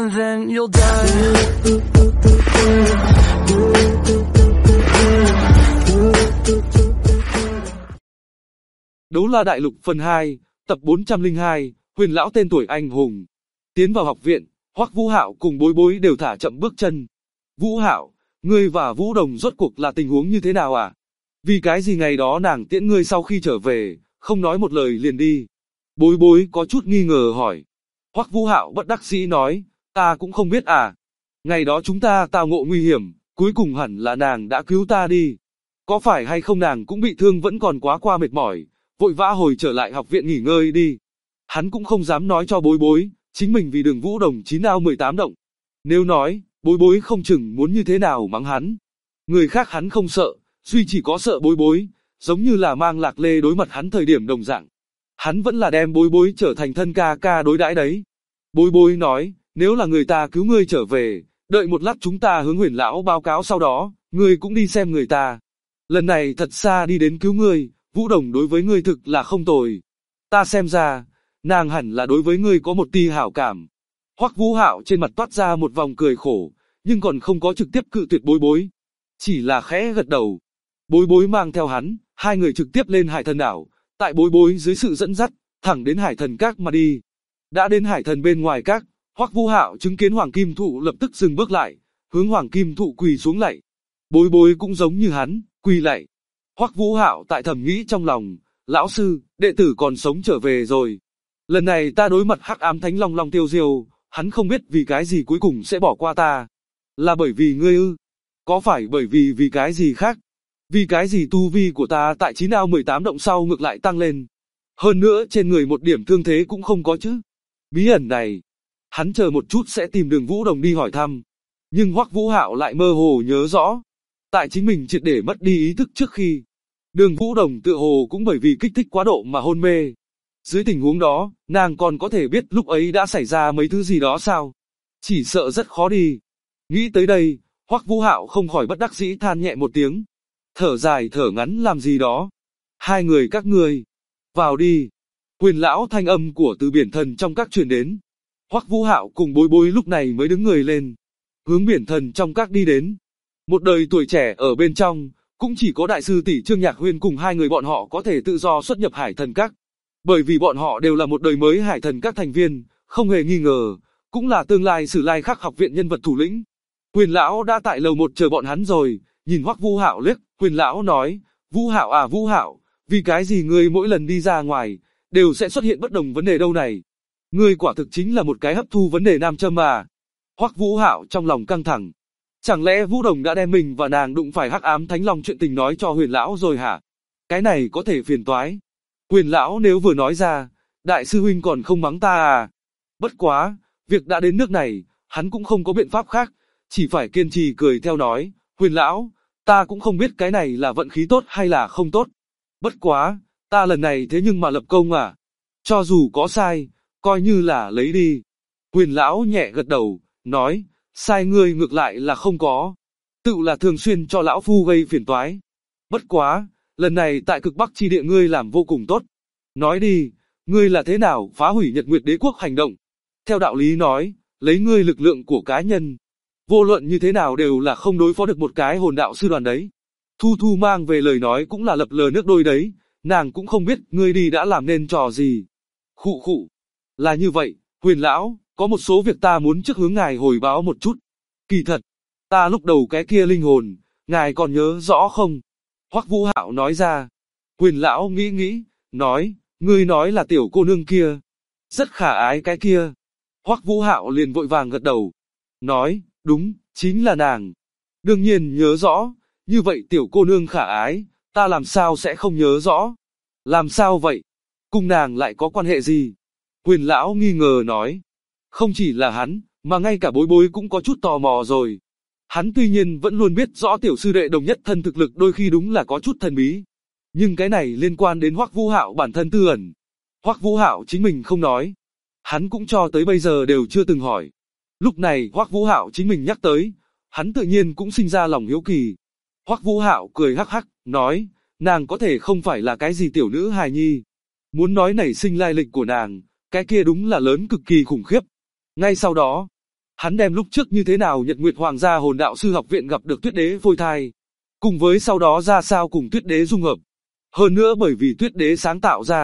and then you'll die. Đấu La Đại Lục phần 2, tập 402, Huyền lão tên tuổi anh hùng. Tiến vào học viện, Hoắc Vũ Hạo cùng Bối Bối đều thả chậm bước chân. Vũ Hạo, ngươi và Vũ Đồng rốt cuộc là tình huống như thế nào à? Vì cái gì ngày đó nàng tiễn ngươi sau khi trở về, không nói một lời liền đi? Bối Bối có chút nghi ngờ hỏi. Hoắc Vũ Hạo bất đắc dĩ nói, ta cũng không biết à. Ngày đó chúng ta tao ngộ nguy hiểm, cuối cùng hẳn là nàng đã cứu ta đi. Có phải hay không nàng cũng bị thương vẫn còn quá qua mệt mỏi, vội vã hồi trở lại học viện nghỉ ngơi đi. Hắn cũng không dám nói cho Bối Bối, chính mình vì Đường Vũ Đồng 9 ao 18 động. Nếu nói, Bối Bối không chừng muốn như thế nào mắng hắn. Người khác hắn không sợ, duy chỉ có sợ Bối Bối, giống như là mang Lạc Lê đối mặt hắn thời điểm đồng dạng. Hắn vẫn là đem Bối Bối trở thành thân ca ca đối đãi đấy. Bối Bối nói, nếu là người ta cứu ngươi trở về, đợi một lát chúng ta hướng Huyền lão báo cáo, sau đó, ngươi cũng đi xem người ta. Lần này thật xa đi đến cứu ngươi, Vũ Đồng đối với ngươi thực là không tồi. Ta xem ra, nàng hẳn là đối với ngươi có một tia hảo cảm. Hoắc Vũ Hạo trên mặt toát ra một vòng cười khổ, nhưng còn không có trực tiếp cự tuyệt Bối Bối, chỉ là khẽ gật đầu. Bối Bối mang theo hắn, hai người trực tiếp lên Hải Thần đảo, tại Bối Bối dưới sự dẫn dắt, thẳng đến Hải Thần Các mà đi. Đã đến Hải Thần bên ngoài các, Hoắc Vũ Hạo chứng kiến Hoàng Kim Thụ lập tức dừng bước lại, hướng Hoàng Kim Thụ quỳ xuống lạy. Bối Bối cũng giống như hắn, quỳ lạy. Hoắc Vũ Hạo tại thầm nghĩ trong lòng, lão sư, đệ tử còn sống trở về rồi. Lần này ta đối mặt Hắc Ám Thánh Long Long Tiêu Diêu, hắn không biết vì cái gì cuối cùng sẽ bỏ qua ta. Là bởi vì ngươi ư? Có phải bởi vì cái gì khác? Vì cái gì tu vi của ta tại 9 ao 18 động sau ngược lại tăng lên? Hơn nữa trên người một điểm thương thế cũng không có chứ? Bí ẩn này, hắn chờ một chút sẽ tìm Đường Vũ Đồng đi hỏi thăm. Nhưng Hoắc Vũ Hạo lại mơ hồ nhớ rõ, tại chính mình triệt để mất đi ý thức trước khi, Đường Vũ Đồng tựa hồ cũng bởi vì kích thích quá độ mà hôn mê. Dưới tình huống đó, nàng còn có thể biết lúc ấy đã xảy ra mấy thứ gì đó sao? Chỉ sợ rất khó đi. Nghĩ tới đây, Hoắc Vũ Hạo không khỏi bất đắc dĩ than nhẹ một tiếng. Thở dài thở ngắn làm gì đó. Hai người các ngươi, vào đi. Huyền lão thanh âm của Từ Biển Thần trong các truyền đến. Hoắc Vũ Hạo cùng Bối Bối lúc này mới đứng người lên, hướng Biển Thần trong các đi đến. Một đời tuổi trẻ ở bên trong, cũng chỉ có đại sư tỷ Trương Nhạc Huyên cùng hai người bọn họ có thể tự do xuất nhập Hải Thần Các. Bởi vì bọn họ đều là một đời mới Hải Thần Các thành viên, không hề nghi ngờ, cũng là tương lai Sử Lai Khắc học viện nhân vật thủ lĩnh. Huyền lão đã tại lầu 1 chờ bọn hắn rồi, nhìn Hoắc Vũ Hạo liếc, Huyền lão nói, Vũ Hạo à Vũ Hạo, vì cái gì ngươi mỗi lần đi ra ngoài, đều sẽ xuất hiện bất đồng vấn đề đâu này? Ngươi quả thực chính là một cái hấp thu vấn đề nam châm mà. Hoắc Vũ Hạo trong lòng căng thẳng. Chẳng lẽ Vũ Đồng đã đem mình và nàng đụng phải Hắc Ám Thánh Long chuyện tình nói cho Huyền lão rồi hả? Cái này có thể phiền toái. Huyền lão nếu vừa nói ra, đại sư huynh còn không mắng ta à? Bất quá, việc đã đến nước này, hắn cũng không có biện pháp khác, chỉ phải kiên trì cười theo nói, Huyền lão, ta cũng không biết cái này là vận khí tốt hay là không tốt. Bất quá, ta lần này thế nhưng mà lập công à? Cho dù có sai, coi như là lấy đi. Huyền lão nhẹ gật đầu, nói, sai ngươi ngược lại là không có. Tự là thường xuyên cho lão phu gây phiền toái. Bất quá, lần này tại cực Bắc chi địa ngươi làm vô cùng tốt. Nói đi, ngươi là thế nào phá hủy Nhật Nguyệt Đế quốc hành động? Theo đạo lý nói, lấy ngươi lực lượng của cá nhân, vô luận như thế nào đều là không đối phó được một cái hồn đạo sư đoàn đấy. Thu Thu mang về lời nói cũng là lập lờ nước đôi đấy, nàng cũng không biết ngươi đi đã làm nên trò gì. Khụ khụ. Là như vậy, Huyền lão, có một số việc ta muốn trước hướng ngài hồi báo một chút. Kỳ thật, ta lúc đầu cái kia linh hồn, ngài còn nhớ rõ không? Hoắc Vũ Hạo nói ra. Huyền lão nghĩ nghĩ, nói, ngươi nói là tiểu cô nương kia. Rất khả ái cái kia. Hoắc Vũ Hạo liền vội vàng gật đầu. Nói, đúng, chính là nàng. Đương nhiên nhớ rõ, như vậy tiểu cô nương khả ái, ta làm sao sẽ không nhớ rõ? Làm sao vậy? Cùng nàng lại có quan hệ gì? Huyền lão nghi ngờ nói. Không chỉ là hắn, mà ngay cả Bối Bối cũng có chút tò mò rồi. Hắn tuy nhiên vẫn luôn biết rõ tiểu sư đệ Đồng Nhất Thân thực lực đôi khi đúng là có chút thần bí. Nhưng cái này liên quan đến Hoắc Vũ Hạo bản thân tư ẩn. Hoắc Vũ Hạo chính mình không nói. Hắn cũng cho tới bây giờ đều chưa từng hỏi. Lúc này Hoắc Vũ Hạo chính mình nhắc tới, hắn tự nhiên cũng sinh ra lòng hiếu kỳ. Hoắc Vũ Hạo cười hắc hắc, nói, nàng có thể không phải là cái gì tiểu nữ hài nhi. Muốn nói nảy sinh lai lịch của nàng, cái kia đúng là lớn cực kỳ khủng khiếp. Ngay sau đó, Hắn đem lúc trước như thế nào Nhật Nguyệt Hoàng gia Hồn Đạo Sư học viện gặp được Tuyết Đế phôi thai, cùng với sau đó ra sao cùng Tuyết Đế dung hợp. Hơn nữa bởi vì Tuyết Đế sáng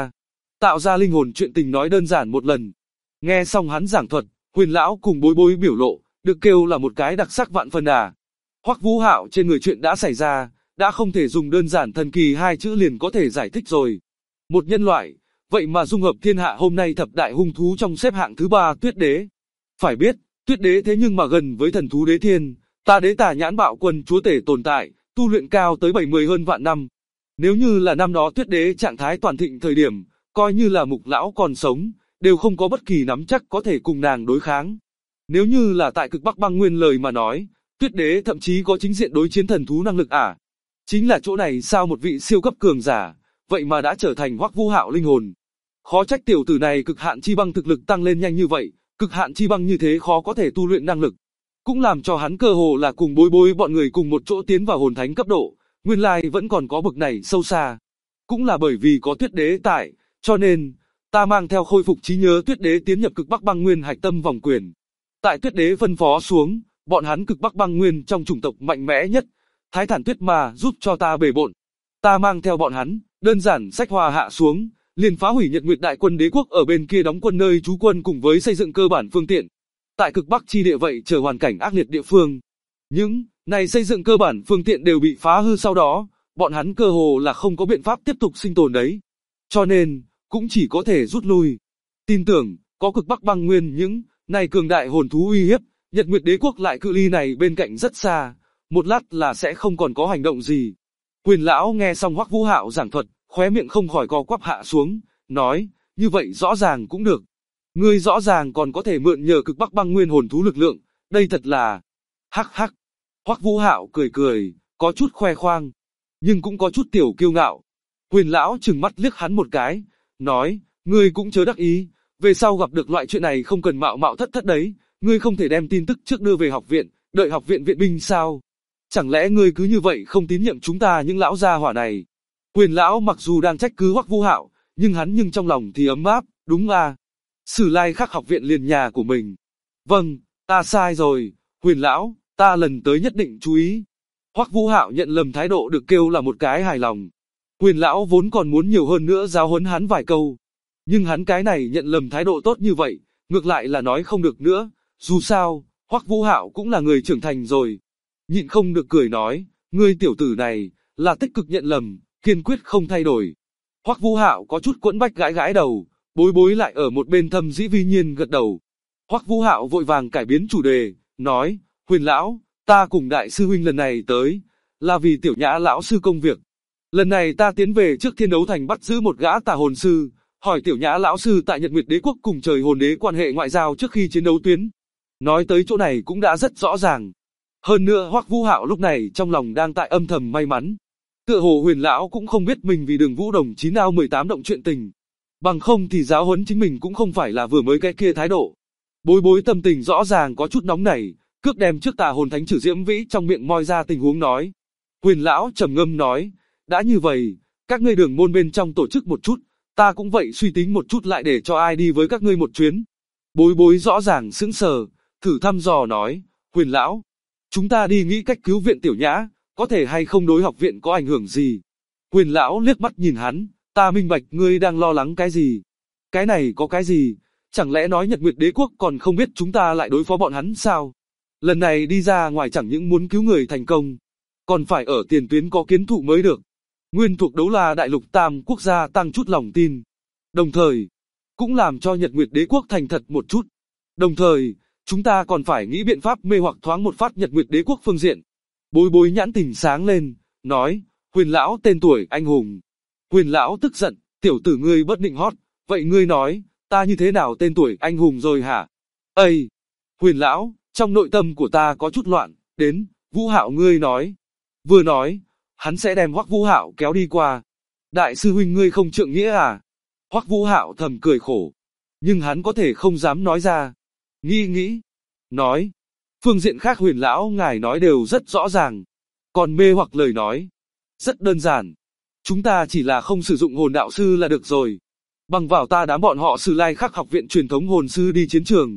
tạo ra linh hồn chuyện tình nói đơn giản một lần. Nghe xong hắn giảng thuật, Huyền lão cùng Bối Bối biểu lộ, được kêu là một cái đặc sắc vạn phần à. Hoắc Vũ Hạo trên người chuyện đã xảy ra, đã không thể dùng đơn giản thần kỳ hai chữ liền có thể giải thích rồi. Một nhân loại, vậy mà dung hợp thiên hạ hôm nay thập đại hung thú trong xếp hạng thứ 3 Tuyết Đế. Phải biết, Tuyết Đế thế nhưng mà gần với thần thú Đế Thiên, Ta Đế Tà Nhãn Bạo Quân chúa tể tồn tại, tu luyện cao tới 70 hơn vạn năm. Nếu như là năm đó Tuyết Đế trạng thái toàn thịnh thời điểm, coi như là Mục lão còn sống, đều không có bất kỳ nắm chắc có thể cùng nàng đối kháng. Nếu như là tại Cực Bắc Băng Nguyên lời mà nói, Tuyết Đế thậm chí có chính diện đối chiến thần thú năng lực à. Chính là chỗ này sao một vị siêu cấp cường giả, vậy mà đã trở thành Hoắc Vũ Hạo linh hồn. Khó trách tiểu tử này cực hạn chi băng thực lực tăng lên nhanh như vậy, cực hạn chi băng như thế khó có thể tu luyện năng lực. Cũng làm cho hắn cơ hồ là cùng Bối Bối bọn người cùng một chỗ tiến vào hồn thánh cấp độ, nguyên lai vẫn còn có bậc này sâu xa. Cũng là bởi vì có Tuyết Đế tại, cho nên, ta mang theo khôi phục trí nhớ Tuyết Đế tiến nhập Cực Bắc Băng Nguyên hạch tâm vòng quyền. Tại Tuyết Đế phân phó xuống, bọn hắn Cực Bắc Băng Nguyên trong chủng tộc mạnh mẽ nhất, Thái Thản Tuyết Ma giúp cho ta bề bộn. Ta mang theo bọn hắn, đơn giản sách hòa hạ xuống, liền phá hủy Nhật Nguyệt Đại Quân Đế quốc ở bên kia đóng quân nơi trú quân cùng với xây dựng cơ bản phương tiện. Tại Cực Bắc chi địa vậy chờ hoàn cảnh ác liệt địa phương. Những này xây dựng cơ bản phương tiện đều bị phá hư sau đó, bọn hắn cơ hồ là không có biện pháp tiếp tục sinh tồn đấy. Cho nên, cũng chỉ có thể rút lui. Tin tưởng, có Cực Bắc Băng Nguyên những này cường đại hồn thú uy hiếp, Nhật Nguyệt Đế quốc lại cự ly này bên cạnh rất xa, một lát là sẽ không còn có hành động gì. Huyền lão nghe xong Hoắc Vũ Hạo giảng thuật, khóe miệng không khỏi co quắp hạ xuống, nói, như vậy rõ ràng cũng được. Ngươi rõ ràng còn có thể mượn nhờ Cực Bắc Băng Nguyên hồn thú lực lượng, đây thật là... Hắc hắc. Hoắc Vũ Hạo cười cười, có chút khoe khoang, nhưng cũng có chút tiểu kiêu ngạo. Huyền lão trừng mắt liếc hắn một cái, nói, ngươi cũng chớ đắc ý, về sau gặp được loại chuyện này không cần mạo mạo thất thất đấy, ngươi không thể đem tin tức trước đưa về học viện, đợi học viện viện binh sao? Chẳng lẽ ngươi cứ như vậy không tín nhiệm chúng ta những lão gia hỏa này? Huyền lão mặc dù đang trách cứ Hoắc Vũ Hạo, nhưng trong lòng thì ấm áp, đúng à? Sử Lai Khắc học viện liền nhà của mình. Vâng, ta sai rồi, Huyền lão, ta lần tới nhất định chú ý. Hoắc Vũ Hạo nhận lầm thái độ được kêu là một cái hài lòng. Huyền lão vốn còn muốn nhiều hơn nữa giáo huấn hắn vài câu, nhưng hắn cái này nhận lầm thái độ tốt như vậy, ngược lại là nói không được nữa, dù sao, Hoắc Vũ Hạo cũng là người trưởng thành rồi. Nhịn không được cười nói, ngươi tiểu tử này, là tích cực nhận lầm, kiên quyết không thay đổi. Hoắc Vũ Hạo có chút quẫn bách gãi gãi đầu, Bối Bối lại ở một bên thâm dĩ vi nhiên gật đầu. Hoắc Vũ Hạo vội vàng cải biến chủ đề, nói, Huyền lão, ta cùng đại sư huynh lần này tới, là vì Tiểu Nhã lão sư công việc. Lần này ta tiến về trước Thiên Đấu Thành bắt giữ một gã tà hồn sư, hỏi Tiểu Nhã lão sư tại Nhật Nguyệt Đế quốc cùng Trời Hồn Đế quan hệ ngoại giao trước khi chiến đấu tuyến. Nói tới chỗ này cũng đã rất rõ ràng. Hơn nữa Hoắc Vũ Hạo lúc này trong lòng đang tại âm thầm may mắn. Tựa hồ Huyền lão cũng không biết mình vì Đường Vũ Đồng 9 ao 18 động chuyện tình. Bằng không thì giáo huấn chính mình cũng không phải là vừa mới cái kia thái độ. Bối Bối tâm tình rõ ràng có chút nóng nảy, cước đem trước tà hồn thánh Trử Diễm Vĩ trong miệng moi ra tình huống nói. Huyền lão trầm ngâm nói, đã như vậy, các ngươi Đường môn bên trong tổ chức một chút, ta cũng vậy suy tính một chút lại để cho ai đi với các ngươi một chuyến. Bối Bối rõ ràng sững sờ, thử thăm dò nói, Huyền lão, chúng ta đi nghĩ cách cứu viện Tiểu Nhã, có thể hay không đối học viện có ảnh hưởng gì? Huyền lão liếc mắt nhìn hắn, ta minh bạch ngươi đang lo lắng cái gì? Cái này có cái gì? Chẳng lẽ nói Nhật Nguyệt Đế quốc còn không biết chúng ta lại đối phó bọn hắn sao? Lần này đi ra ngoài chẳng những muốn cứu người thành công, còn phải ở tiền tuyến có kiến thụ mới được. Nguyên thuộc Đấu La Đại Lục Tam quốc gia tăng chút lòng tin. Đồng thời, cũng làm cho Nhật Nguyệt Đế quốc thành thật một chút. Đồng thời, chúng ta còn phải nghĩ biện pháp mê hoặc thoáng một phát Nhật Nguyệt Đế quốc phương diện. Bối Bối nhãn tình sáng lên, nói, Huyền lão tên tuổi anh hùng. Huyền lão tức giận, tiểu tử ngươi bất định hót, vậy ngươi nói, ta như thế nào tên tuổi anh hùng rồi hả? Ây! Huyền lão, trong nội tâm của ta có chút loạn, đến, Vũ Hạo ngươi nói. Vừa nói, hắn sẽ đem Hoắc Vũ Hạo kéo đi qua. Đại sư huynh ngươi không trượng nghĩa à? Hoắc Vũ Hạo thầm cười khổ, nhưng hắn có thể không dám nói ra. Nghĩ, nói, phương diện khác Huyền lão ngài nói đều rất rõ ràng, còn mê hoặc lời nói, rất đơn giản. Chúng ta chỉ là không sử dụng hồn đạo sư là được rồi. Bằng vào ta đám bọn họ Sử Lai Khắc học viện truyền thống hồn sư đi chiến trường.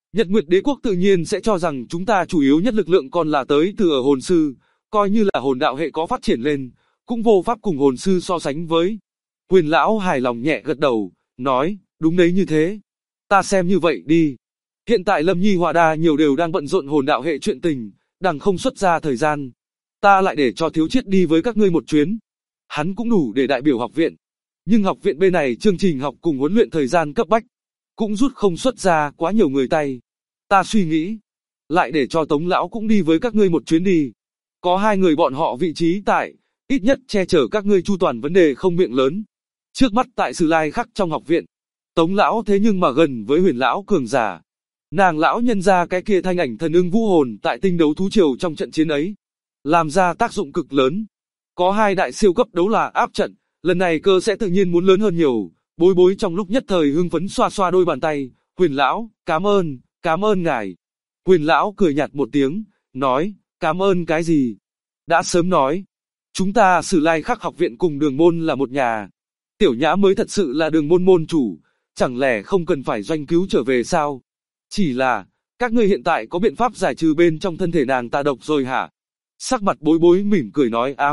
Nhật Nguyệt Đế quốc tự nhiên sẽ cho rằng chúng ta chủ yếu nhất lực lượng còn là tới từ ở hồn sư, coi như là hồn đạo hệ có phát triển lên, cũng vô pháp cùng hồn sư so sánh với. Huyền lão hài lòng nhẹ gật đầu, nói, đúng đấy như thế. Ta xem như vậy đi. Hiện tại Lâm Nhi Hỏa Đa nhiều đều đang bận rộn hồn đạo hệ chuyện tình, đằng không xuất ra thời gian. Ta lại để cho Thiếu Chiết đi với các ngươi một chuyến. Hắn cũng đủ để đại biểu học viện. Nhưng học viện bên này chương trình học cùng huấn luyện thời gian cấp bách, cũng rút không xuất ra quá nhiều người tay. Ta suy nghĩ, lại để cho Tống lão cũng đi với các ngươi một chuyến đi. Có hai người bọn họ vị trí tại, ít nhất che chở các ngươi chu toàn vấn đề không miệng lớn. Trước mắt tại Sử Lai Khắc trong học viện, Tống lão thế nhưng mà gần với Huyền lão cường giả. Nàng lão nhân ra cái kia thanh ảnh thần ưng vũ hồn tại tinh đấu thú triều trong trận chiến ấy, làm ra tác dụng cực lớn. Có hai đại siêu cấp đấu là áp trận, lần này cơ sẽ tự nhiên muốn lớn hơn nhiều. Bối bối trong lúc nhất thời hưng phấn xoa xoa đôi bàn tay, Huyền lão, cảm ơn ngài. Huyền lão cười nhạt một tiếng, nói, cảm ơn cái gì? Đã sớm nói, chúng ta Sử Lai Khắc học viện cùng Đường môn là một nhà. Tiểu Nhã mới thật sự là Đường môn môn chủ, chẳng lẽ không cần phải doanh cứu trở về sao? Chỉ là, các ngươi hiện tại có biện pháp giải trừ bên trong thân thể nàng tà độc rồi hả? Sắc mặt bối bối mỉm cười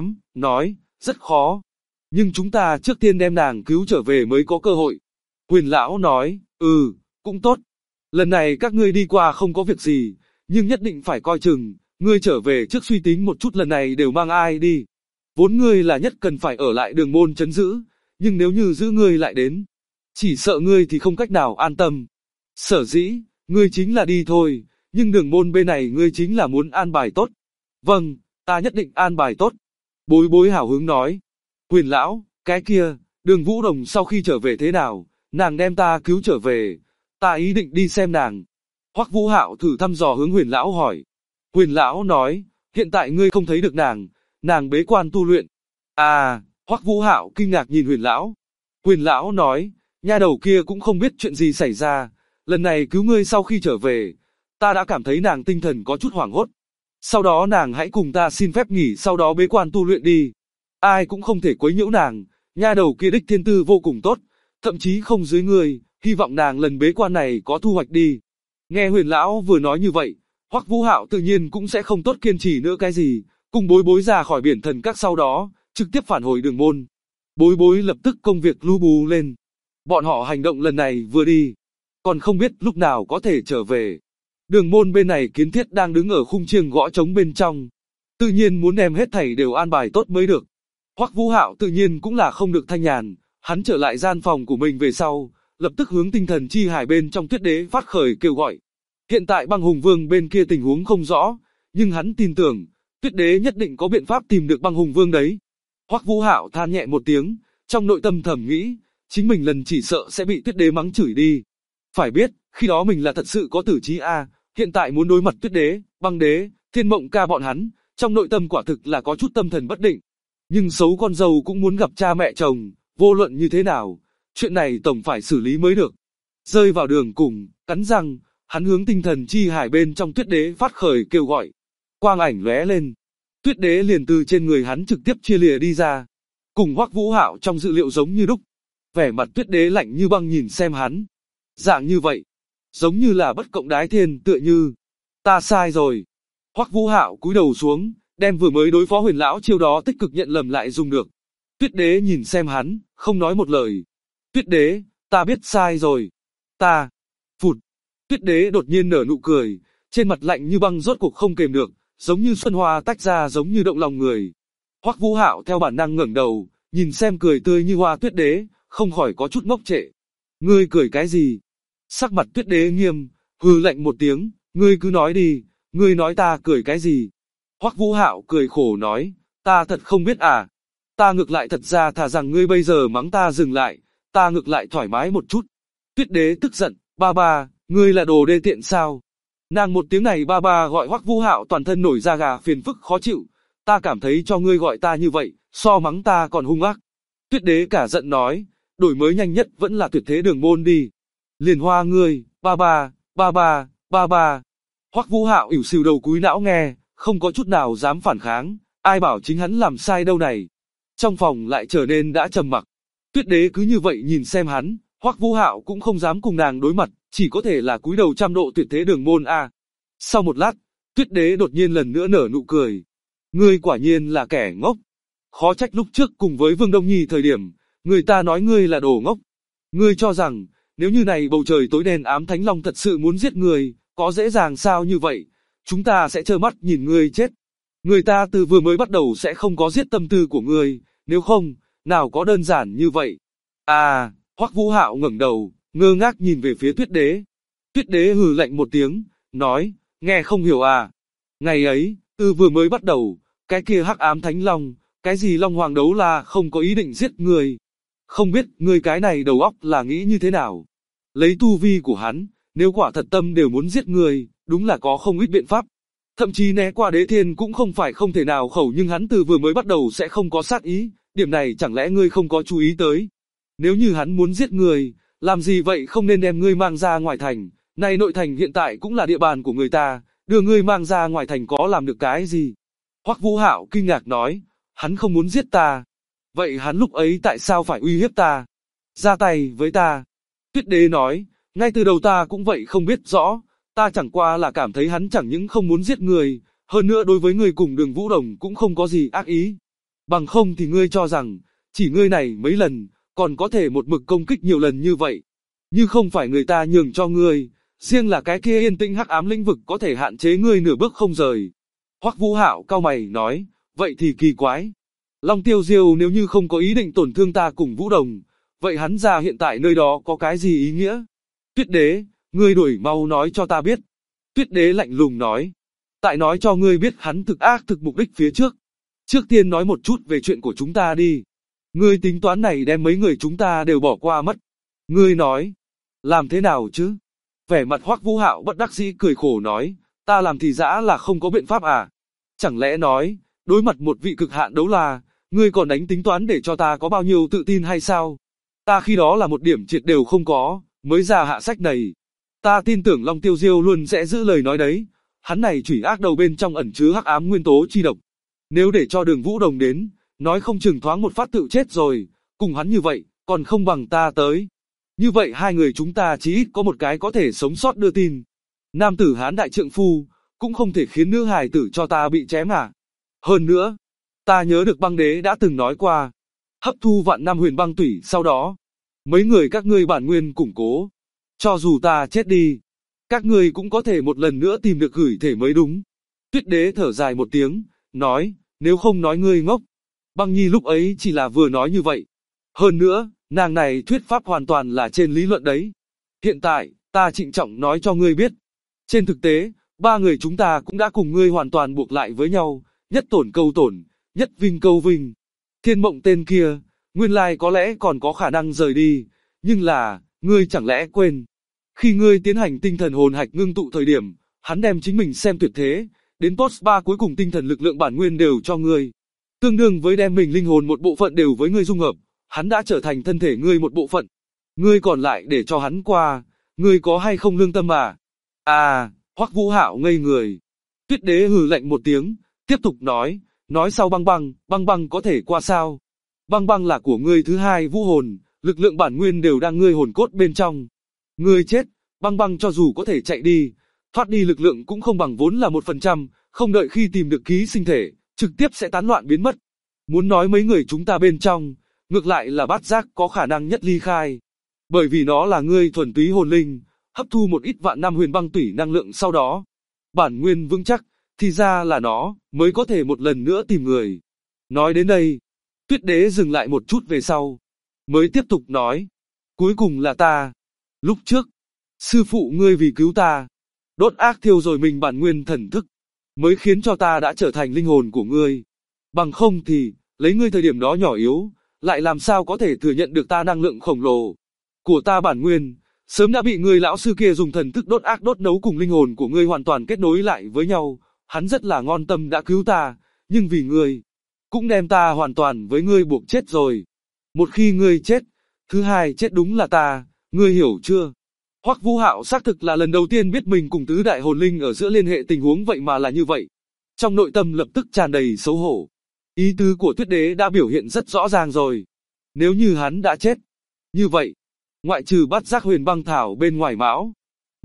nói, rất khó. Nhưng chúng ta trước tiên đem nàng cứu trở về mới có cơ hội. Huyền lão nói, cũng tốt. Lần này các ngươi đi qua không có việc gì, nhưng nhất định phải coi chừng, ngươi trở về trước suy tính một chút lần này đều mang ai đi. Vốn ngươi là nhất cần phải ở lại Đường môn trấn giữ, nhưng nếu như giữ ngươi lại đến, chỉ sợ ngươi thì không cách nào an tâm. Sở dĩ, ngươi chính là đi thôi, nhưng Đường môn bên này ngươi chính là muốn an bài tốt. Vâng, ta nhất định an bài tốt. Bối bối hào hứng nói. Huyền lão, cái kia, Đường Vũ Đồng sau khi trở về thế nào, nàng đem ta cứu trở về, ta ý định đi xem nàng. Hoắc Vũ Hạo thử thăm dò hướng Huyền lão hỏi. Huyền lão nói, hiện tại ngươi không thấy được nàng bế quan tu luyện. À, Hoắc Vũ Hạo kinh ngạc nhìn Huyền lão. Huyền lão nói, nha đầu kia cũng không biết chuyện gì xảy ra, lần này cứu ngươi sau khi trở về, ta đã cảm thấy nàng tinh thần có chút hoảng hốt. Sau đó nàng hãy cùng ta xin phép nghỉ sau đó bế quan tu luyện đi. Ai cũng không thể quấy nhiễu nàng, nha đầu kia đích thiên tư vô cùng tốt, thậm chí không dưới ngươi, hy vọng nàng lần bế quan này có thu hoạch đi. Nghe Huyền lão vừa nói như vậy, Hoắc Vũ Hạo tự nhiên cũng sẽ không tốt kiên trì nữa cái gì, cùng bối bối ra khỏi biển thần các sau đó, trực tiếp phản hồi Đường môn. Bối bối lập tức công việc lu bù lên. Bọn họ hành động lần này vừa đi, còn không biết lúc nào có thể trở về. Đường môn bên này Kiến Thiết đang đứng ở khung chiêng gõ trống bên trong, tự nhiên muốn đem hết thảy đều an bài tốt mới được. Hoắc Vũ Hạo tự nhiên cũng là không được thanh nhàn, hắn trở lại gian phòng của mình về sau, lập tức hướng tinh thần chi hải bên trong Tuyết Đế phát khởi kêu gọi. Hiện tại Băng Hùng Vương bên kia tình huống không rõ, nhưng hắn tin tưởng, Tuyết Đế nhất định có biện pháp tìm được Băng Hùng Vương đấy. Hoắc Vũ Hạo than nhẹ một tiếng, trong nội tâm thầm nghĩ, chính mình lần chỉ sợ sẽ bị Tuyết Đế mắng chửi đi. Phải biết, khi đó mình là thật sự có tử trí a, hiện tại muốn đối mặt Tuyết Đế, Băng Đế, Thiên Mộng Ca bọn hắn, trong nội tâm quả thực là có chút tâm thần bất định. Nhưng xấu con dâu cũng muốn gặp cha mẹ chồng, vô luận như thế nào, chuyện này tổng phải xử lý mới được. Rơi vào đường cùng, cắn răng, hắn hướng tinh thần chi hải bên trong Tuyết Đế phát khởi kêu gọi. Quang ảnh lóe lên, Tuyết Đế liền từ trên người hắn trực tiếp chia lìa đi ra, cùng Hoắc Vũ Hạo trong dự liệu giống như đúc. Vẻ mặt Tuyết Đế lạnh như băng nhìn xem hắn. Dạng như vậy, giống như là bất cộng đái thiên tựa như. Ta sai rồi. Hoắc Vũ Hạo cúi đầu xuống, đem vừa mới đối phó Huyền lão chiêu đó tích cực nhận lầm lại dùng được. Tuyết Đế nhìn xem hắn, không nói một lời. Tuyết Đế, ta biết sai rồi. Ta. Phụt. Tuyết Đế đột nhiên nở nụ cười, trên mặt lạnh như băng rốt cuộc không kềm được, giống như xuân hoa tách ra giống như động lòng người. Hoắc Vũ Hạo theo bản năng ngẩng đầu, nhìn xem cười tươi như hoa Tuyết Đế, không khỏi có chút ngốc trệ. Ngươi cười cái gì? Sắc mặt Tuyết Đế nghiêm, hừ lạnh một tiếng, ngươi cứ nói đi, ngươi nói ta cười cái gì? Hoắc Vũ Hạo cười khổ nói, ta thật không biết à. Ta ngược lại thật ra thà rằng ngươi bây giờ mắng ta dừng lại, ta ngược lại thoải mái một chút. Tuyết Đế tức giận, ba ba, ngươi là đồ đê tiện sao? Nàng một tiếng này ba ba gọi Hoắc Vũ Hạo toàn thân nổi da gà phiền phức khó chịu, ta cảm thấy cho ngươi gọi ta như vậy, so mắng ta còn hung ác. Tuyết Đế cả giận nói, đổi mới nhanh nhất vẫn là Tuyệt Thế Đường môn đi. Liền Hoa ngươi, ba ba. Hoắc Vũ Hạo ỉu xìu đầu cúi não nghe, không có chút nào dám phản kháng, ai bảo chính hắn làm sai đâu này. Trong phòng lại trở nên đã trầm mặc. Tuyết Đế cứ như vậy nhìn xem hắn, Hoắc Vũ Hạo cũng không dám cùng nàng đối mặt, chỉ có thể là cúi đầu trăm độ tuyệt thế đường môn a. Sau một lát, Tuyết Đế đột nhiên lần nữa nở nụ cười. Ngươi quả nhiên là kẻ ngốc. Khó trách lúc trước cùng với Vương Đông Nhi thời điểm, người ta nói ngươi là đồ ngốc. Ngươi cho rằng, nếu như này bầu trời tối đen ám Thánh Long thật sự muốn giết ngươi, có dễ dàng sao như vậy? Chúng ta sẽ trơ mắt nhìn ngươi chết. Người ta từ vừa mới bắt đầu sẽ không có giết tâm tư của ngươi, nếu không, nào có đơn giản như vậy. À, Hoắc Vũ Hạo ngẩng đầu, ngơ ngác nhìn về phía Tuyết Đế. Tuyết Đế hừ lạnh một tiếng, nói, nghe không hiểu à? Ngày ấy, từ vừa mới bắt đầu, cái kia Hắc Ám Thánh Long, cái gì Long Hoàng Đấu La không có ý định giết ngươi. Không biết ngươi cái này đầu óc là nghĩ như thế nào? Lấy tu vi của hắn, nếu quả thật tâm đều muốn giết ngươi, đúng là có không ít biện pháp. Thậm chí né qua Đế Thiên cũng không phải không thể nào khẩu, nhưng hắn từ vừa mới bắt đầu sẽ không có sát ý, điểm này chẳng lẽ ngươi không có chú ý tới? Nếu như hắn muốn giết ngươi, làm gì vậy không nên đem ngươi mang ra ngoài thành, này nội thành hiện tại cũng là địa bàn của người ta, đưa ngươi mang ra ngoài thành có làm được cái gì? Hoắc Vũ Hạo kinh ngạc nói, hắn không muốn giết ta. Vậy hắn lúc ấy tại sao phải uy hiếp ta? Ra tay với ta. Tuyết Đế nói, ngay từ đầu ta cũng vậy không biết rõ, ta chẳng qua là cảm thấy hắn chẳng những không muốn giết người, hơn nữa đối với người cùng Đường Vũ Đồng cũng không có gì ác ý. Bằng không thì ngươi cho rằng, chỉ ngươi này mấy lần, còn có thể một mực công kích nhiều lần như vậy. Như không phải người ta nhường cho ngươi, riêng là cái kia yên tĩnh hắc ám lĩnh vực có thể hạn chế ngươi nửa bước không rời. Hoắc Vũ Hạo cau mày nói, vậy thì kỳ quái. Long Tiêu Diêu nếu như không có ý định tổn thương ta cùng Vũ Đồng, vậy hắn ra hiện tại nơi đó có cái gì ý nghĩa? Tuyết Đế, ngươi đuổi mau nói cho ta biết. Tuyết Đế lạnh lùng nói, tại nói cho ngươi biết hắn thực ác thực mục đích phía trước. Trước tiên nói một chút về chuyện của chúng ta đi. Ngươi tính toán này đem mấy người chúng ta đều bỏ qua mất. Ngươi nói, làm thế nào chứ? Vẻ mặt Hoắc Vũ Hạo bất đắc dĩ cười khổ nói, ta làm thì dã là không có biện pháp à? Chẳng lẽ nói, đối mặt một vị cực hạn đấu la, ngươi còn đánh tính toán để cho ta có bao nhiêu tự tin hay sao? Ta khi đó là một điểm triệt đều không có, mới ra hạ sách này. Ta tin tưởng Long Tiêu Diêu luôn sẽ giữ lời nói đấy. Hắn này chủy ác đầu bên trong ẩn chứa hắc ám nguyên tố chi độc. Nếu để cho Đường Vũ Đồng đến, nói không chừng thoáng một phát tự chết rồi, cùng hắn như vậy, còn không bằng ta tới. Như vậy hai người chúng ta chí ít có một cái có thể sống sót đưa tin. Nam tử Hán đại trượng phu, cũng không thể khiến nữ hài tử cho ta bị chém à. Hơn nữa, ta nhớ được Băng Đế đã từng nói qua, hấp thu vạn năm huyền băng tủy sau đó, mấy người các ngươi bản nguyên củng cố. Cho dù ta chết đi, các ngươi cũng có thể một lần nữa tìm được gửi thể mới đúng. Tuyết Đế thở dài một tiếng, nói, nếu không nói ngươi ngốc. Băng Nhi lúc ấy chỉ là vừa nói như vậy. Hơn nữa, nàng này thuyết pháp hoàn toàn là trên lý luận đấy. Hiện tại, ta trịnh trọng nói cho ngươi biết. Trên thực tế, ba người chúng ta cũng đã cùng ngươi hoàn toàn buộc lại với nhau, nhất tổn câu tổn, nhất vinh câu vinh. Thiên Mộng tên kia, nguyên lai có lẽ còn có khả năng rời đi, nhưng là, ngươi chẳng lẽ quên. Khi ngươi tiến hành tinh thần hồn hạch ngưng tụ thời điểm, hắn đem chính mình xem tuyệt thế, đến post 3 cuối cùng tinh thần lực lượng bản nguyên đều cho ngươi. Tương đương với đem mình linh hồn một bộ phận đều với ngươi dung hợp, hắn đã trở thành thân thể ngươi một bộ phận. Ngươi còn lại để cho hắn qua, ngươi có hay không lương tâm à? À, Hoắc Vũ Hạo ngây người. Tuyết Đế hừ lạnh một tiếng, tiếp tục nói sau băng băng có thể qua sao? Băng băng là của ngươi thứ hai vũ hồn, lực lượng bản nguyên đều đang ngươi hồn cốt bên trong. Ngươi chết, băng băng cho dù có thể chạy đi, thoát đi lực lượng cũng không bằng vốn là 1%, không đợi khi tìm được ký sinh thể, trực tiếp sẽ tán loạn biến mất. Muốn nói mấy người chúng ta bên trong, ngược lại là Bát Giác có khả năng nhất ly khai. Bởi vì nó là ngươi thuần túy hồn linh, hấp thu một ít vạn năm huyền băng tủy năng lượng sau đó. Bản nguyên vững chắc, thì ra là nó, mới có thể một lần nữa tìm người. Nói đến đây, Tuyết Đế dừng lại một chút về sau, mới tiếp tục nói. Cuối cùng là ta. Lúc trước, sư phụ ngươi vì cứu ta, đốt ác thiêu rồi mình bản nguyên thần thức, mới khiến cho ta đã trở thành linh hồn của ngươi. Bằng không thì, lấy ngươi thời điểm đó nhỏ yếu, lại làm sao có thể thừa nhận được ta năng lượng khổng lồ của ta bản nguyên, sớm đã bị người lão sư kia dùng thần thức đốt ác đốt nấu cùng linh hồn của ngươi hoàn toàn kết nối lại với nhau. Hắn rất là ngon tâm đã cứu ta, nhưng vì ngươi, cũng đem ta hoàn toàn với ngươi buộc chết rồi. Một khi ngươi chết, thứ hai chết đúng là ta, ngươi hiểu chưa? Hoắc Vũ Hạo xác thực là lần đầu tiên biết mình cùng tứ đại hồn linh ở giữa liên hệ tình huống vậy mà là như vậy. Trong nội tâm lập tức tràn đầy xấu hổ. Ý tứ của Tuyết Đế đã biểu hiện rất rõ ràng rồi. Nếu như hắn đã chết, như vậy, ngoại trừ Bát Giác huyền băng thảo bên ngoài mão,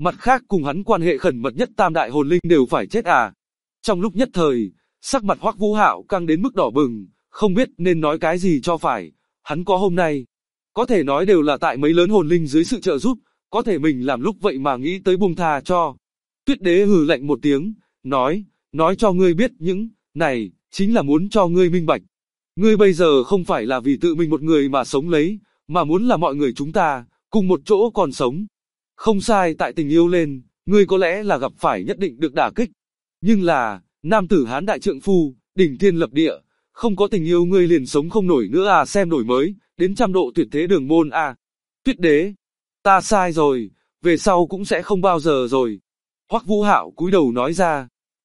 Mặt khác cùng hắn quan hệ khẩn mật nhất tam đại hồn linh đều phải chết à. Trong lúc nhất thời, sắc mặt Hoắc Vũ Hạo căng đến mức đỏ bừng, không biết nên nói cái gì cho phải. Hắn có hôm nay, có thể nói đều là tại mấy lớn hồn linh dưới sự trợ giúp, có thể mình làm lúc vậy mà nghĩ tới buông tha cho. Tuyết đế hừ lạnh một tiếng, nói cho ngươi biết những này, chính là muốn cho ngươi minh bạch. Ngươi bây giờ không phải là vì tự mình một người mà sống lấy, mà muốn là mọi người chúng ta, cùng một chỗ còn sống. Không sai, tại tình yêu lên, ngươi có lẽ là gặp phải nhất định được đả kích. Nhưng là, nam tử hán đại trượng phu, đỉnh thiên lập địa, không có tình yêu ngươi liền sống không nổi nữa à, xem đổi mới, đến 100 độ tuyệt thế đường môn à. Tuyết đế, ta sai rồi, về sau cũng sẽ không bao giờ rồi. Hoắc Vũ Hạo cúi đầu nói ra.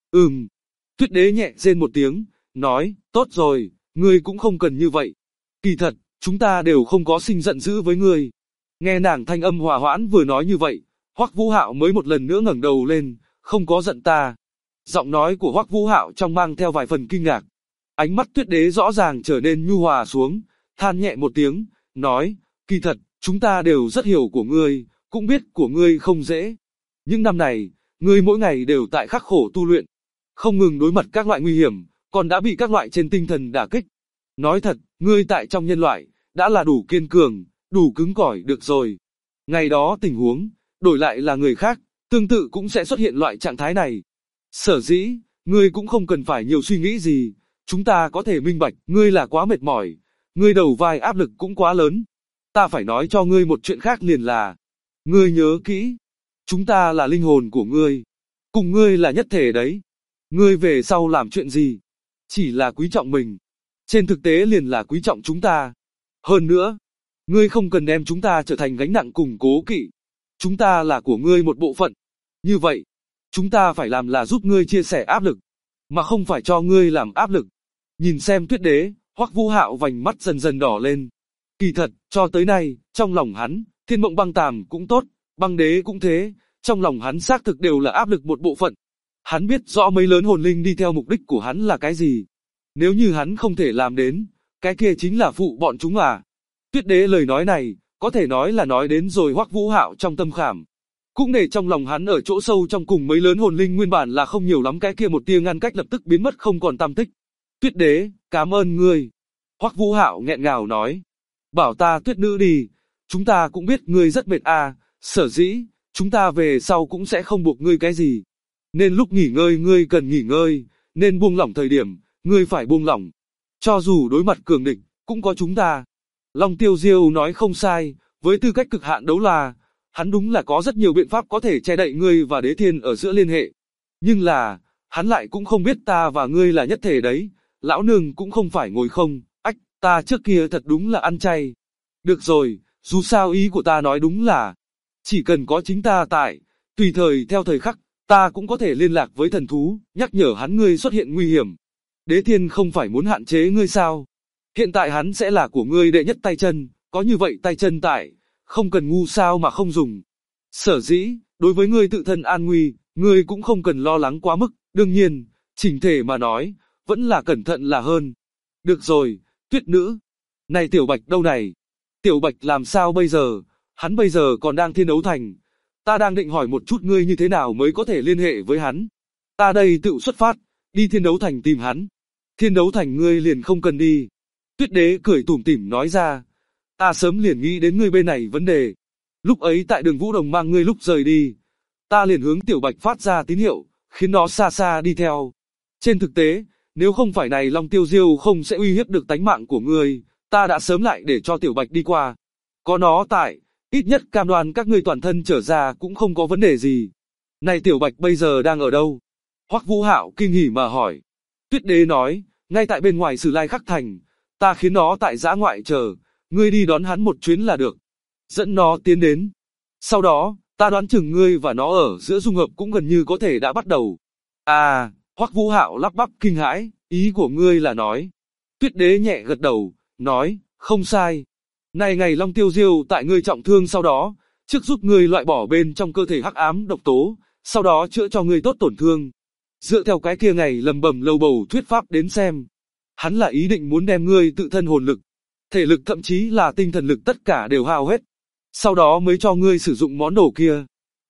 Tuyết đế nhẹ rên một tiếng, nói, tốt rồi, ngươi cũng không cần như vậy. Kỳ thật, chúng ta đều không có sinh giận dữ với ngươi. Nghe nàng thanh âm hòa hoãn vừa nói như vậy, Hoắc Vũ Hạo mới một lần nữa ngẩng đầu lên, không có giận ta. Giọng nói của Hoắc Vũ Hạo trong mang theo vài phần kinh ngạc. Ánh mắt Tuyết đế rõ ràng trở nên nhu hòa xuống, than nhẹ một tiếng, nói, kỳ thật, chúng ta đều rất hiểu của ngươi, cũng biết của ngươi không dễ. Những năm này, ngươi mỗi ngày đều tại khắc khổ tu luyện, không ngừng đối mặt các loại nguy hiểm, còn đã bị các loại trên tinh thần đả kích. Nói thật, ngươi tại trong nhân loại, đã là đủ kiên cường, đủ cứng cỏi được rồi. Ngày đó tình huống, đổi lại là người khác, tương tự cũng sẽ xuất hiện loại trạng thái này. Sở dĩ, ngươi cũng không cần phải nhiều suy nghĩ gì, chúng ta có thể minh bạch, ngươi là quá mệt mỏi, ngươi đầu vai áp lực cũng quá lớn. Ta phải nói cho ngươi một chuyện khác liền là, ngươi nhớ kỹ, chúng ta là linh hồn của ngươi, cùng ngươi là nhất thể đấy. Ngươi về sau làm chuyện gì, chỉ là quý trọng mình, trên thực tế liền là quý trọng chúng ta. Hơn nữa, ngươi không cần đem chúng ta trở thành gánh nặng cùng cố kỵ. Chúng ta là của ngươi một bộ phận. Như vậy, chúng ta phải làm là giúp ngươi chia sẻ áp lực, mà không phải cho ngươi làm áp lực. Nhìn xem Tuyết đế, Hoắc Vũ Hạo vành mắt dần dần đỏ lên. Kỳ thật, cho tới nay, trong lòng hắn, Thiên Mộng Băng Tàm cũng tốt, Băng Đế cũng thế, trong lòng hắn xác thực đều là áp lực một bộ phận. Hắn biết rõ mấy lớn hồn linh đi theo mục đích của hắn là cái gì. Nếu như hắn không thể làm đến, cái kia chính là phụ bọn chúng à. Tuyết đế lời nói này, có thể nói là nói đến rồi Hoắc Vũ Hạo trong tâm khảm. Cũng để trong lòng hắn ở chỗ sâu trong cùng mấy lớn hồn linh nguyên bản là không nhiều lắm cái kia một tia ngăn cách lập tức biến mất không còn tăm tích. Tuyết đế, cảm ơn ngươi. Hoắc Vũ Hạo nghẹn ngào nói. Bảo ta Tuyết nữ đi, chúng ta cũng biết ngươi rất mệt à, sở dĩ, chúng ta về sau cũng sẽ không buộc ngươi cái gì. Nên lúc nghỉ ngơi ngươi cần nghỉ ngơi, nên buông lỏng thời điểm, ngươi phải buông lỏng. Cho dù đối mặt cường địch, cũng có chúng ta. Long Tiêu Diêu nói không sai, với tư cách cực hạn đấu la, hắn đúng là có rất nhiều biện pháp có thể che đậy ngươi và Đế Thiên ở giữa liên hệ. Nhưng là, hắn lại cũng không biết ta và ngươi là nhất thể đấy, lão nương cũng không phải ngồi không, ta trước kia thật đúng là ăn chay. Được rồi, dù sao ý của ta nói đúng là, chỉ cần có chính ta tại, tùy thời theo thời khắc, ta cũng có thể liên lạc với thần thú, nhắc nhở hắn ngươi xuất hiện nguy hiểm. Đế Thiên không phải muốn hạn chế ngươi sao? Hiện tại hắn sẽ là của ngươi đệ nhất tay chân, có như vậy tay chân tại, không cần ngu sao mà không dùng. Sở dĩ, đối với ngươi tự thân an nguy, ngươi cũng không cần lo lắng quá mức, đương nhiên, chỉnh thể mà nói, vẫn là cẩn thận là hơn. Được rồi, Tuyết nữ. Này Tiểu Bạch đâu này? Tiểu Bạch làm sao bây giờ? Hắn bây giờ còn đang Thiên Đấu Thành. Ta đang định hỏi một chút ngươi như thế nào mới có thể liên hệ với hắn. Ta đây tự xuất phát, đi Thiên Đấu Thành tìm hắn. Thiên Đấu Thành ngươi liền không cần đi. Tuyết đế cười tủm tỉm nói ra. Ta sớm liền nghĩ đến ngươi bên này vấn đề. Lúc ấy tại đường Vũ Đồng mang ngươi lúc rời đi. Ta liền hướng Tiểu Bạch phát ra tín hiệu, khiến nó xa xa đi theo. Trên thực tế, nếu không phải này Long Tiêu Diêu không sẽ uy hiếp được tánh mạng của ngươi, ta đã sớm lại để cho Tiểu Bạch đi qua. Có nó tại, ít nhất cam đoan các ngươi toàn thân trở ra cũng không có vấn đề gì. Này Tiểu Bạch bây giờ đang ở đâu? Hoắc Vũ Hạo kinh hỉ mà hỏi. Tuyết đế nói, ngay tại bên ngoài Sử Lai Khắc Thành, ta khiến nó tại dã ngoại chờ, ngươi đi đón hắn một chuyến là được. Dẫn nó tiến đến. Sau đó, ta đoán chừng ngươi và nó ở giữa dung hợp cũng gần như có thể đã bắt đầu. À, Hoắc Vũ Hạo lắp bắp kinh hãi, ý của ngươi là nói. Tuyết đế nhẹ gật đầu, nói, không sai. Này ngày Long Tiêu Diêu tại ngươi trọng thương sau đó, trước giúp ngươi loại bỏ bên trong cơ thể hắc ám độc tố, sau đó chữa cho ngươi tốt tổn thương. Dựa theo cái kia ngày lầm bầm lầu bầu thuyết pháp đến xem, hắn là ý định muốn đem ngươi tự thân hồn lực, thể lực thậm chí là tinh thần lực tất cả đều hao hết. Sau đó mới cho ngươi sử dụng món đồ kia.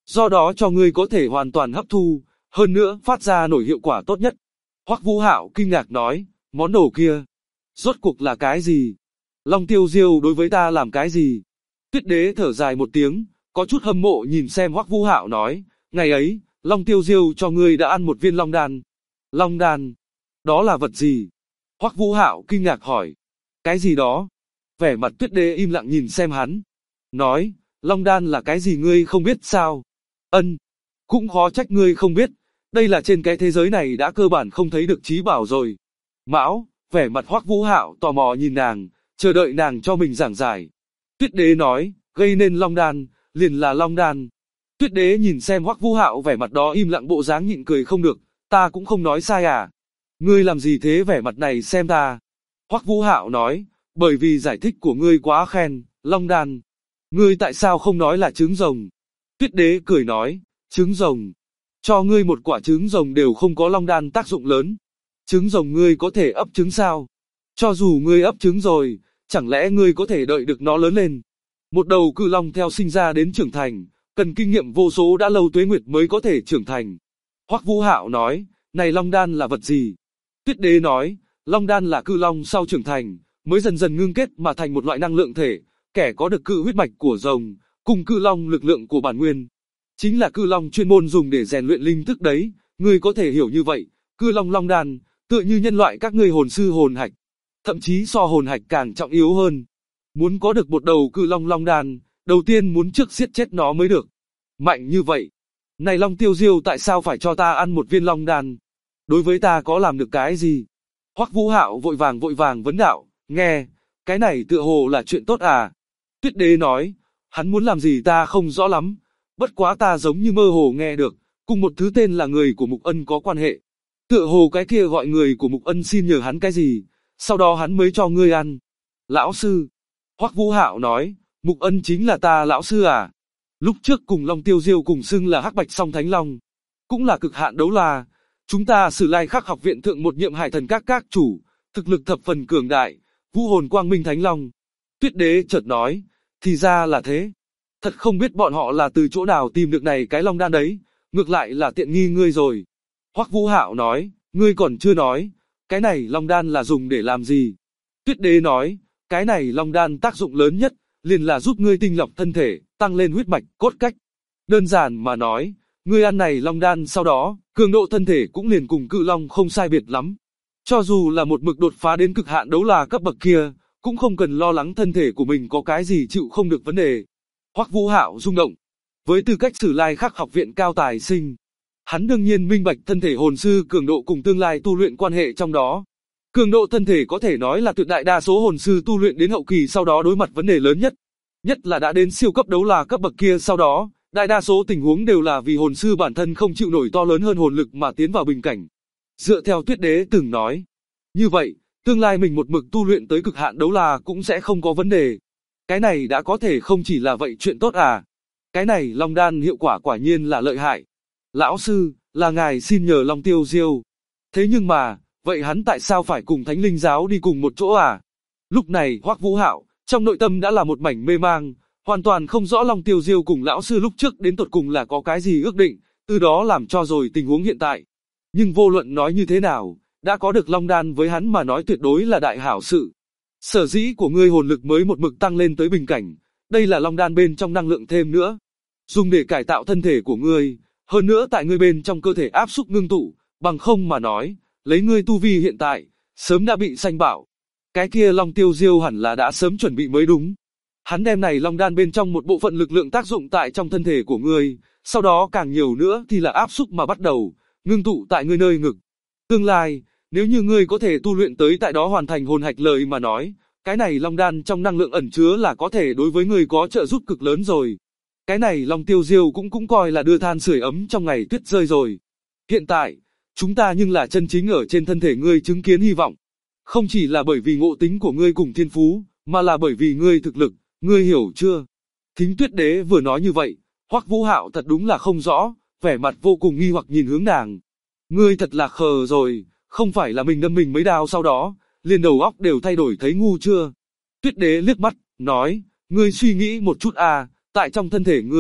Do đó cho ngươi có thể hoàn toàn hấp thu, hơn nữa phát ra nổi hiệu quả tốt nhất. Hoắc Vũ Hạo kinh ngạc nói, món đồ kia, rốt cuộc là cái gì? Long Tiêu Diêu đối với ta làm cái gì? Tuyết Đế thở dài một tiếng, có chút hâm mộ nhìn xem Hoắc Vũ Hạo nói, ngày ấy, Long Tiêu Diêu cho ngươi đã ăn một viên long đan. Long đan? Đó là vật gì? Hoắc Vũ Hạo kinh ngạc hỏi. Cái gì đó? Vẻ mặt Tuyết Đế im lặng nhìn xem hắn. Nói, long đan là cái gì ngươi không biết sao? Ân, cũng khó trách ngươi không biết. Đây là trên cái thế giới này đã cơ bản không thấy được trí bảo rồi. Mão, vẻ mặt Hoắc Vũ Hạo tò mò nhìn nàng, chờ đợi nàng cho mình giảng giải. Tuyết Đế nói, gây nên long đan, liền là long đan. Tuyết Đế nhìn xem Hoắc Vũ Hạo vẻ mặt đó im lặng bộ dáng nhịn cười không được, ta cũng không nói sai à? Ngươi làm gì thế vẻ mặt này xem ta? Hoắc Vũ Hạo nói, bởi vì giải thích của ngươi quá khen, long đan. Ngươi tại sao không nói là trứng rồng? Tuyết Đế cười nói, trứng rồng. Cho ngươi một quả trứng rồng đều không có long đan tác dụng lớn. Trứng rồng ngươi có thể ấp trứng sao? Cho dù ngươi ấp trứng rồi, chẳng lẽ ngươi có thể đợi được nó lớn lên? Một đầu cự long theo sinh ra đến trưởng thành, cần kinh nghiệm vô số đã lâu tuế nguyệt mới có thể trưởng thành. Hoắc Vũ Hạo nói, này long đan là vật gì? Tuyết Đế nói, long đan là cự long sau trưởng thành, mới dần dần ngưng kết mà thành một loại năng lượng thể, kẻ có được cự huyết mạch của rồng, cùng cự long lực lượng của bản nguyên. Chính là cự long chuyên môn dùng để rèn luyện linh thức đấy, ngươi có thể hiểu như vậy, cự long long đan, tựa như nhân loại các ngươi hồn sư hồn hạch, thậm chí so hồn hạch càng trọng yếu hơn. Muốn có được một đầu cự long long đan, đầu tiên muốn trước giết chết nó mới được. Mạnh như vậy. Này Long Tiêu Diêu tại sao phải cho ta ăn một viên long đan? Đối với ta có làm được cái gì? Hoắc Vũ Hạo vội vàng vấn đạo, nghe, cái này tựa hồ là chuyện tốt à? Tuyết Đế nói, hắn muốn làm gì ta không rõ lắm, bất quá ta giống như mơ hồ nghe được, cùng một thứ tên là người của Mục Ân có quan hệ. Tựa hồ cái kia gọi người của Mục Ân xin nhờ hắn cái gì, sau đó hắn mới cho ngươi ăn. Lão sư. Hoắc Vũ Hạo nói, Mục Ân chính là ta lão sư à? Lúc trước cùng Long Tiêu Diêu cùng xưng là Hắc Bạch Song Thánh Long, cũng là cực hạn đấu la. Chúng ta Sử Lai Khắc học viện thượng một nhiệm hải thần các chủ, thực lực thập phần cường đại, vũ hồn quang minh thánh long. Tuyết Đế chợt nói, thì ra là thế. Thật không biết bọn họ là từ chỗ nào tìm được này cái long đan đấy, ngược lại là tiện nghi ngươi rồi. Hoắc Vũ Hạo nói, ngươi còn chưa nói, cái này long đan là dùng để làm gì? Tuyết Đế nói, cái này long đan tác dụng lớn nhất, liền là giúp ngươi tinh lọc thân thể, tăng lên huyết mạch, cốt cách. Đơn giản mà nói, ngươi ăn này long đan sau đó, cường độ thân thể cũng liền cùng cự long không sai biệt lắm. Cho dù là một mực đột phá đến cực hạn đấu la cấp bậc kia, cũng không cần lo lắng thân thể của mình có cái gì chịu không được vấn đề. Hoắc Vũ Hạo rung động. Với tư cách Sử Lai Khắc học viện cao tài sinh, hắn đương nhiên minh bạch thân thể hồn sư cường độ cùng tương lai tu luyện quan hệ trong đó. Cường độ thân thể có thể nói là tuyệt đại đa số hồn sư tu luyện đến hậu kỳ sau đó đối mặt vấn đề lớn nhất. Nhất là đã đến siêu cấp đấu la cấp bậc kia sau đó, đại đa số tình huống đều là vì hồn sư bản thân không chịu nổi to lớn hơn hồn lực mà tiến vào bình cảnh. Dựa theo Tuyết Đế từng nói, như vậy, tương lai mình một mực tu luyện tới cực hạn đấu la cũng sẽ không có vấn đề. Cái này đã có thể không chỉ là vậy chuyện tốt à. Cái này long đan hiệu quả quả nhiên là lợi hại. Lão sư, là ngài xin nhờ Long Tiêu Diêu. Thế nhưng mà, vậy hắn tại sao phải cùng Thánh Linh Giáo đi cùng một chỗ à? Lúc này Hoắc Vũ Hạo, trong nội tâm đã là một mảnh mê mang, hoàn toàn không rõ Long Tiêu Diêu cùng lão sư lúc trước đến tột cùng là có cái gì ước định, từ đó làm cho rồi tình huống hiện tại. Nhưng vô luận nói như thế nào, đã có được long đan với hắn mà nói tuyệt đối là đại hảo sự. Sở dĩ của ngươi hồn lực mới một mực tăng lên tới bình cảnh, đây là long đan bên trong năng lượng thêm nữa, dùng để cải tạo thân thể của ngươi, hơn nữa tại ngươi bên trong cơ thể áp xúc ngưng tụ, bằng không mà nói, lấy ngươi tu vi hiện tại, sớm đã bị sanh bảo. Cái kia Long Tiêu Diêu hẳn là đã sớm chuẩn bị mới đúng. Hắn đem này long đan bên trong một bộ phận lực lượng tác dụng tại trong thân thể của ngươi, sau đó càng nhiều nữa thì là áp xúc mà bắt đầu, ngưng tụ tại ngươi nơi ngực. Tương lai, nếu như ngươi có thể tu luyện tới tại đó hoàn thành hồn hạch lời mà nói, cái này long đan trong năng lượng ẩn chứa là có thể đối với ngươi có trợ giúp cực lớn rồi. Cái này Long Tiêu Diêu cũng coi là đưa than sưởi ấm trong ngày tuyết rơi rồi. Hiện tại, chúng ta nhưng là chân chính ở trên thân thể ngươi chứng kiến hy vọng. Không chỉ là bởi vì ngộ tính của ngươi cùng thiên phú, mà là bởi vì ngươi thực lực, ngươi hiểu chưa? Thính Tuyết Đế vừa nói như vậy, Hoắc Vũ Hạo thật đúng là không rõ, vẻ mặt vô cùng nghi hoặc nhìn hướng nàng. Ngươi thật là khờ rồi, không phải là mình đâm mình mấy đao sau đó, liền đầu óc đều thay đổi thấy ngu chưa? Tuyết Đế liếc mắt, nói, ngươi suy nghĩ một chút à, tại trong thân thể ngươi,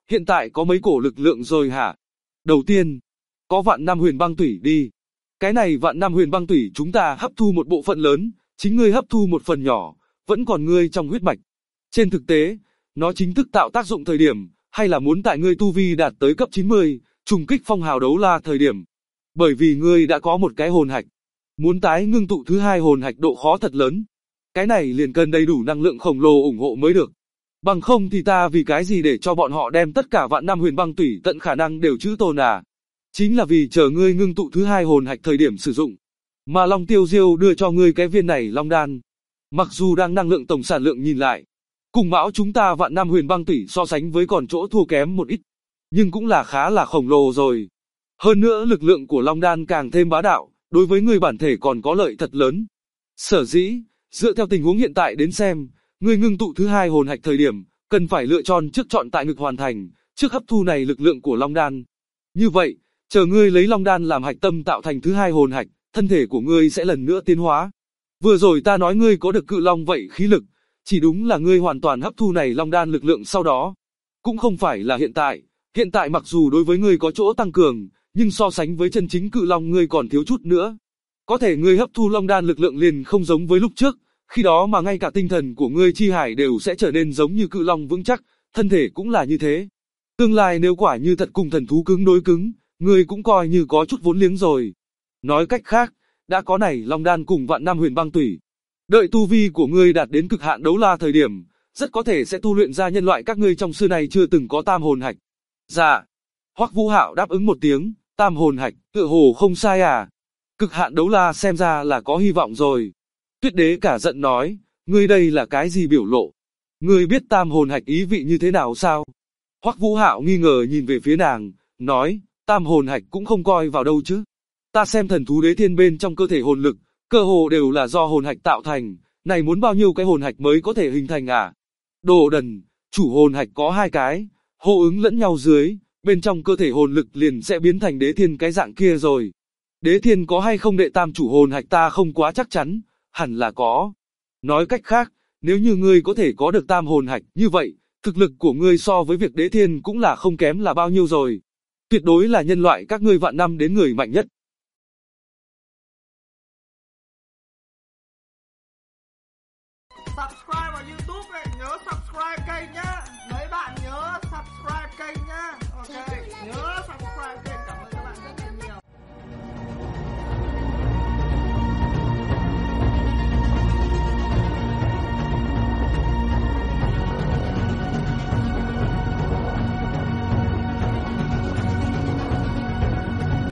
hiện tại có mấy cổ lực lượng rồi hả? Đầu tiên, có vạn năm huyền băng tủy đi. Cái này vạn năm huyền băng tủy chúng ta hấp thu một bộ phận lớn, chính ngươi hấp thu một phần nhỏ, vẫn còn ngươi trong huyết mạch. Trên thực tế, nó chính thức tạo tác dụng thời điểm, hay là muốn tại ngươi tu vi đạt tới cấp 90, trùng kích phong hào đấu la thời điểm. Bởi vì ngươi đã có một cái hồn hạch. Muốn tái ngưng tụ thứ hai hồn hạch độ khó thật lớn. Cái này liền cần đầy đủ năng lượng khổng lồ ủng hộ mới được. Bằng không thì ta vì cái gì để cho bọn họ đem tất cả vạn năm huyền băng tủy tận khả năng đều trữ tồn à? Chính là vì chờ ngươi ngưng tụ thứ hai hồn hạch thời điểm sử dụng. Mà Long Tiêu Diêu đưa cho ngươi cái viên này long đan. Mặc dù đang năng lượng tổng sản lượng nhìn lại, cùng Mão chúng ta vạn năm huyền băng tủy so sánh với còn chỗ thua kém một ít, nhưng cũng là khá là khổng lồ rồi. Hơn nữa lực lượng của long đan càng thêm bá đạo, đối với ngươi bản thể còn có lợi thật lớn. Sở dĩ, dựa theo tình huống hiện tại đến xem, ngươi ngưng tụ thứ hai hồn hạch thời điểm, cần phải lựa chọn trước chọn tại ngực hoàn thành, trước hấp thu này lực lượng của long đan. Như vậy, chờ ngươi lấy long đan làm hạch tâm tạo thành thứ hai hồn hạch, thân thể của ngươi sẽ lần nữa tiến hóa. Vừa rồi ta nói ngươi có được cự long vậy khí lực, chỉ đúng là ngươi hoàn toàn hấp thu này long đan lực lượng sau đó. Cũng không phải là hiện tại mặc dù đối với ngươi có chỗ tăng cường, nhưng so sánh với chân chính cự long ngươi còn thiếu chút nữa. Có thể ngươi hấp thu long đan lực lượng liền không giống với lúc trước, khi đó mà ngay cả tinh thần của ngươi chi hải đều sẽ trở nên giống như cự long vững chắc, thân thể cũng là như thế. Tương lai nếu quả như thật cùng thần thú cứng đối cứng, ngươi cũng coi như có chút vốn liếng rồi. Nói cách khác, đã có này long đan cùng vạn năm huyền băng tủy. Đợi tu vi của ngươi đạt đến cực hạn đấu la thời điểm, rất có thể sẽ tu luyện ra nhân loại các ngươi trong xưa này chưa từng có tam hồn hạch. Dạ. Hoắc Vũ Hạo đáp ứng một tiếng, tam hồn hạch, tựa hồ không sai à. Cực hạn đấu la xem ra là có hy vọng rồi. Tuyết đế cả giận nói, ngươi đây là cái gì biểu lộ? Ngươi biết tam hồn hạch ý vị như thế nào sao? Hoắc Vũ Hạo nghi ngờ nhìn về phía nàng, nói, tam hồn hạch cũng không coi vào đâu chứ. Ta xem thần thú đế thiên bên trong cơ thể hồn lực, cơ hồ đều là do hồn hạch tạo thành, này muốn bao nhiêu cái hồn hạch mới có thể hình thành à? Đồ đần, chủ hồn hạch có hai cái, hô ứng lẫn nhau dưới, bên trong cơ thể hồn lực liền sẽ biến thành đế thiên cái dạng kia rồi. Đế thiên có hay không đệ tam chủ hồn hạch ta không quá chắc chắn, hẳn là có. Nói cách khác, nếu như ngươi có thể có được tam hồn hạch như vậy, thực lực của ngươi so với việc đế thiên cũng là không kém là bao nhiêu rồi. Tuyệt đối là nhân loại các ngươi vạn năm đến người mạnh nhất. Subscribe vào YouTube này, nhớ subscribe kênh nhá. Mấy bạn nhớ subscribe kênh nhá. Ok, nhớ.